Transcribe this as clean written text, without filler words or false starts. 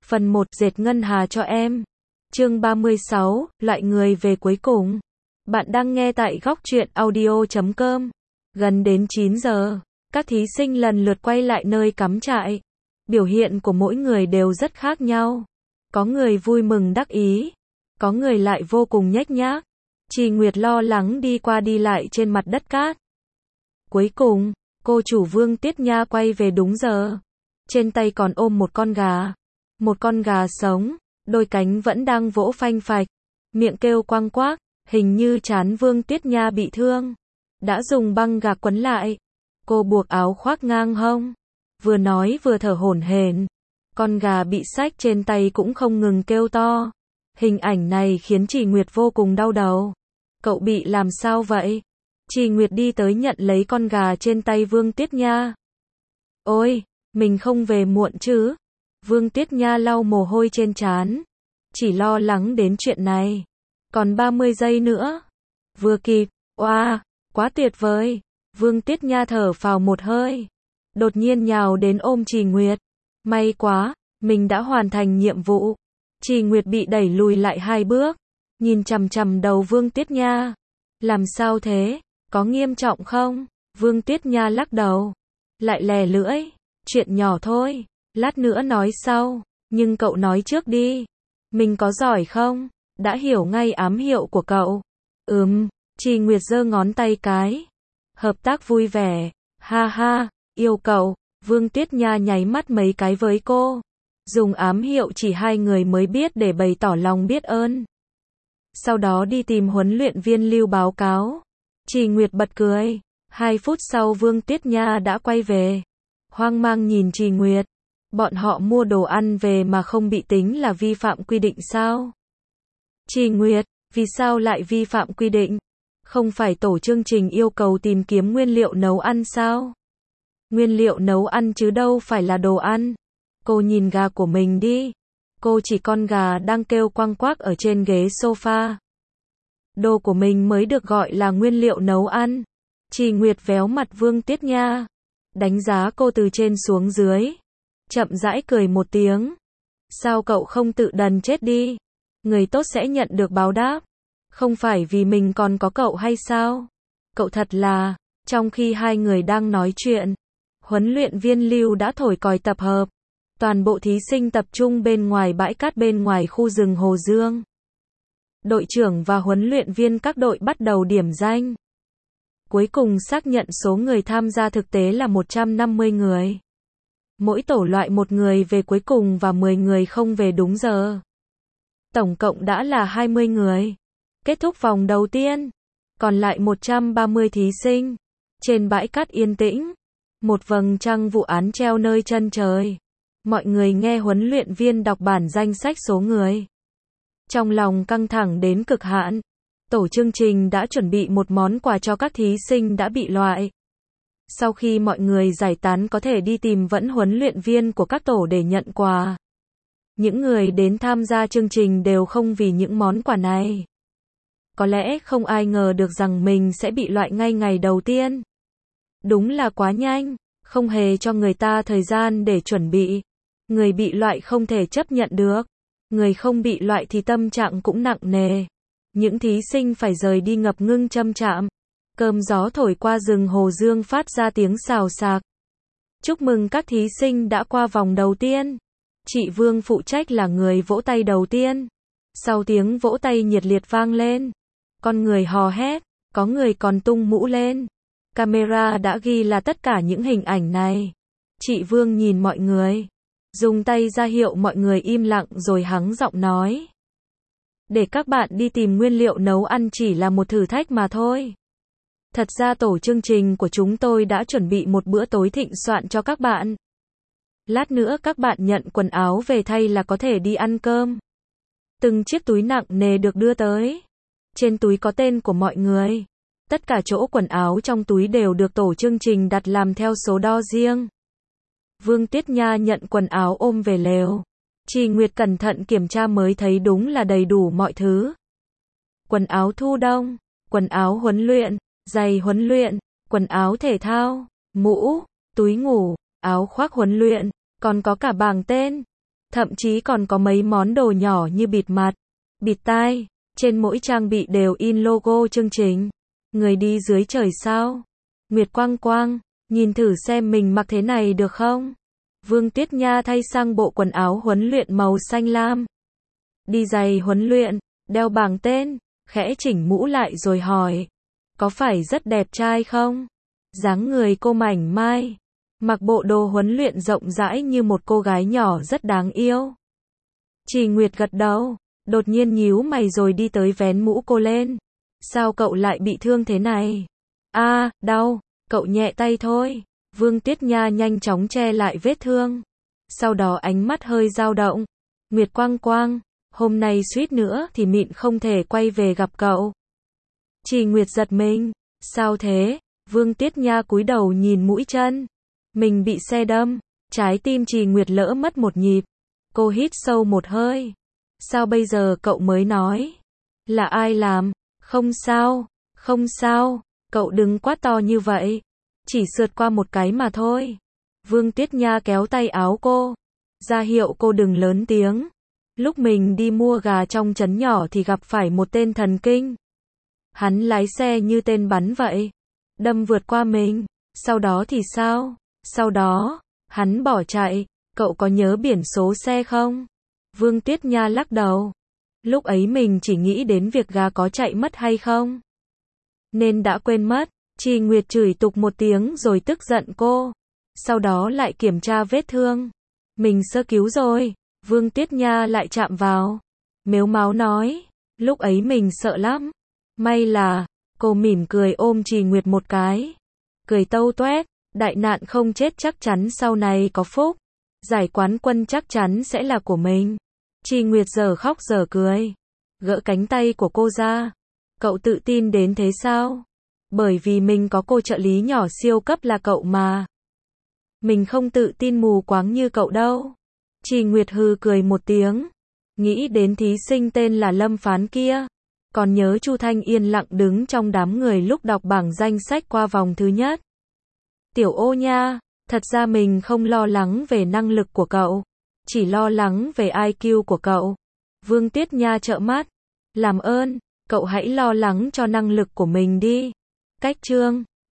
Phần 1 dệt ngân hà cho em. Chương 36, loại người về cuối cùng. Bạn đang nghe tại góc truyện audio.com. Gần đến 9 giờ, các thí sinh lần lượt quay lại nơi cắm trại. Biểu hiện của mỗi người đều rất khác nhau. Có người vui mừng đắc ý, có người lại vô cùng nhếch nhác. Trì Nguyệt lo lắng đi qua đi lại trên mặt đất cát. Cuối cùng, cô chủ Vương Tiết Nha quay về đúng giờ. Trên tay còn ôm một con gà. Một con gà sống, đôi cánh vẫn đang vỗ phanh phạch, miệng kêu quang quác, hình như trán Vương Tiết Nha bị thương. Đã dùng băng gạc quấn lại. Cô buộc áo khoác ngang hông, vừa nói vừa thở hổn hển. Con gà bị xách trên tay cũng không ngừng kêu to. Hình ảnh này khiến Trì Nguyệt vô cùng đau đầu. Cậu bị làm sao vậy? Trì Nguyệt đi tới nhận lấy con gà trên tay Vương Tiết Nha. Ôi, mình không về muộn chứ? Vương Tiết Nha lau mồ hôi trên trán. Chỉ lo lắng đến chuyện này. Còn 30 giây nữa. Vừa kịp. Oa, quá tuyệt vời. Vương Tiết Nha thở phào một hơi. Đột nhiên nhào đến ôm Trì Nguyệt. May quá, mình đã hoàn thành nhiệm vụ. Trì Nguyệt bị đẩy lùi lại 2 bước. Nhìn chằm chằm đầu Vương Tiết Nha. Làm sao thế? Có nghiêm trọng không? Vương Tiết Nha lắc đầu. Lại lè lưỡi. Chuyện nhỏ thôi. Lát nữa nói sau. Nhưng cậu nói trước đi. Mình có giỏi không? Đã hiểu ngay ám hiệu của cậu. Trì Nguyệt giơ ngón tay cái. Hợp tác vui vẻ. Ha ha, yêu cậu. Vương Tiết Nha nháy mắt mấy cái với cô. Dùng ám hiệu chỉ 2 người mới biết để bày tỏ lòng biết ơn. Sau đó đi tìm huấn luyện viên Lưu báo cáo. Trì Nguyệt bật cười. 2 phút sau Vương Tiết Nha đã quay về. Hoang mang nhìn Trì Nguyệt. Bọn họ mua đồ ăn về mà không bị tính là vi phạm quy định sao? Trì Nguyệt, vì sao lại vi phạm quy định? Không phải tổ chương trình yêu cầu tìm kiếm nguyên liệu nấu ăn sao? Nguyên liệu nấu ăn chứ đâu phải là đồ ăn. Cô nhìn gà của mình đi. Cô chỉ con gà đang kêu quăng quác ở trên ghế sofa. Đồ của mình mới được gọi là nguyên liệu nấu ăn. Trì Nguyệt véo mặt Vương Tiết Nha. Đánh giá cô từ trên xuống dưới. Chậm rãi cười một tiếng. Sao cậu không tự đần chết đi? Người tốt sẽ nhận được báo đáp. Không phải vì mình còn có cậu hay sao? Cậu thật là... Trong khi 2 người đang nói chuyện, huấn luyện viên Lưu đã thổi còi tập hợp. Toàn bộ thí sinh tập trung bên ngoài bãi cát bên ngoài khu rừng Hồ Dương. Đội trưởng và huấn luyện viên các đội bắt đầu điểm danh. Cuối cùng xác nhận số người tham gia thực tế là 150 người. Mỗi tổ loại 1 người về cuối cùng và 10 người không về đúng giờ. Tổng cộng đã là 20 người. Kết thúc vòng đầu tiên. Còn lại 130 thí sinh. Trên bãi cát yên tĩnh. Một vầng trăng vụ án treo nơi chân trời. Mọi người nghe huấn luyện viên đọc bản danh sách số người. Trong lòng căng thẳng đến cực hạn. Tổ chương trình đã chuẩn bị một món quà cho các thí sinh đã bị loại. Sau khi mọi người giải tán có thể đi tìm vẫn huấn luyện viên của các tổ để nhận quà. Những người đến tham gia chương trình đều không vì những món quà này. Có lẽ không ai ngờ được rằng mình sẽ bị loại ngay ngày đầu tiên. Đúng là quá nhanh, không hề cho người ta thời gian để chuẩn bị. Người bị loại không thể chấp nhận được. Người không bị loại thì tâm trạng cũng nặng nề. Những thí sinh phải rời đi ngập ngưng châm chạm. Cơn gió thổi qua rừng Hồ Dương phát ra tiếng xào xạc. Chúc mừng các thí sinh đã qua vòng đầu tiên. Chị Vương phụ trách là người vỗ tay đầu tiên. Sau tiếng vỗ tay nhiệt liệt vang lên. Con người hò hét, có người còn tung mũ lên. Camera đã ghi là tất cả những hình ảnh này. Chị Vương nhìn mọi người. Dùng tay ra hiệu mọi người im lặng rồi hắng giọng nói. Để các bạn đi tìm nguyên liệu nấu ăn chỉ là một thử thách mà thôi. Thật ra tổ chương trình của chúng tôi đã chuẩn bị một bữa tối thịnh soạn cho các bạn. Lát nữa các bạn nhận quần áo về thay là có thể đi ăn cơm. Từng chiếc túi nặng nề được đưa tới. Trên túi có tên của mọi người. Tất cả chỗ quần áo trong túi đều được tổ chương trình đặt làm theo số đo riêng. Vương Tiết Nha nhận quần áo ôm về lều. Trì Nguyệt cẩn thận kiểm tra mới thấy đúng là đầy đủ mọi thứ. Quần áo thu đông, quần áo huấn luyện, giày huấn luyện, quần áo thể thao, mũ, túi ngủ, áo khoác huấn luyện, còn có cả bảng tên. thậm chí còn có mấy món đồ nhỏ như bịt mặt, bịt tai, trên mỗi trang bị đều in logo chương trình. Người đi dưới trời sao? Nguyệt Quang Quang, nhìn thử xem mình mặc thế này được không? Vương Tuyết Nha thay sang bộ quần áo huấn luyện màu xanh lam. Đi giày huấn luyện, đeo bảng tên, khẽ chỉnh mũ lại rồi hỏi. Có phải rất đẹp trai không? Dáng người cô mảnh mai, mặc bộ đồ huấn luyện rộng rãi như một cô gái nhỏ rất đáng yêu. Trì Nguyệt gật đầu, đột nhiên nhíu mày rồi đi tới vén mũ cô lên. Sao cậu lại bị thương thế này? Đau, cậu nhẹ tay thôi. Vương Tuyết Nha nhanh chóng che lại vết thương. Sau đó ánh mắt hơi dao động. Nguyệt Quang Quang, hôm nay suýt nữa thì mịn không thể quay về gặp cậu. Trì Nguyệt giật mình. Sao thế? Vương Tuyết Nha cúi đầu nhìn mũi chân. Mình bị xe đâm. Trái tim Trì Nguyệt lỡ mất một nhịp. Cô hít sâu một hơi. Sao bây giờ cậu mới nói? Là ai làm? Không sao, không sao, cậu đừng quá to như vậy. Chỉ sượt qua một cái mà thôi. Vương Tuyết Nha kéo tay áo cô, ra hiệu cô đừng lớn tiếng. Lúc mình đi mua gà trong trấn nhỏ thì gặp phải một tên thần kinh. Hắn lái xe như tên bắn vậy, đâm vượt qua mình. Sau đó thì sao? Sau đó, hắn bỏ chạy. Cậu có nhớ biển số xe không? Vương Tuyết Nha lắc đầu. Lúc ấy mình chỉ nghĩ đến việc gà có chạy mất hay không, nên đã quên mất. Trì Nguyệt chửi tục một tiếng rồi tức giận cô. Sau đó lại kiểm tra vết thương. Mình sơ cứu rồi. Vương Tuyết Nha lại chạm vào. Mếu máo nói. Lúc ấy mình sợ lắm. May là, cô mỉm cười ôm Trì Nguyệt một cái. Cười tâu toét. Đại nạn không chết chắc chắn sau này có phúc. Giải quán quân chắc chắn sẽ là của mình. Trì Nguyệt giờ khóc giờ cười. Gỡ cánh tay của cô ra. Cậu tự tin đến thế sao? Bởi vì mình có cô trợ lý nhỏ siêu cấp là cậu mà. Mình không tự tin mù quáng như cậu đâu. Trì Nguyệt hừ cười một tiếng. Nghĩ đến thí sinh tên là Lâm Phán kia. Còn nhớ Chu Thanh yên lặng đứng trong đám người lúc đọc bảng danh sách qua vòng thứ nhất. Tiểu Ô nha, thật ra mình không lo lắng về năng lực của cậu. Chỉ lo lắng về IQ của cậu. Vương Tuyết Nha trợn mắt. Làm ơn, cậu hãy lo lắng cho năng lực của mình đi. Cách chương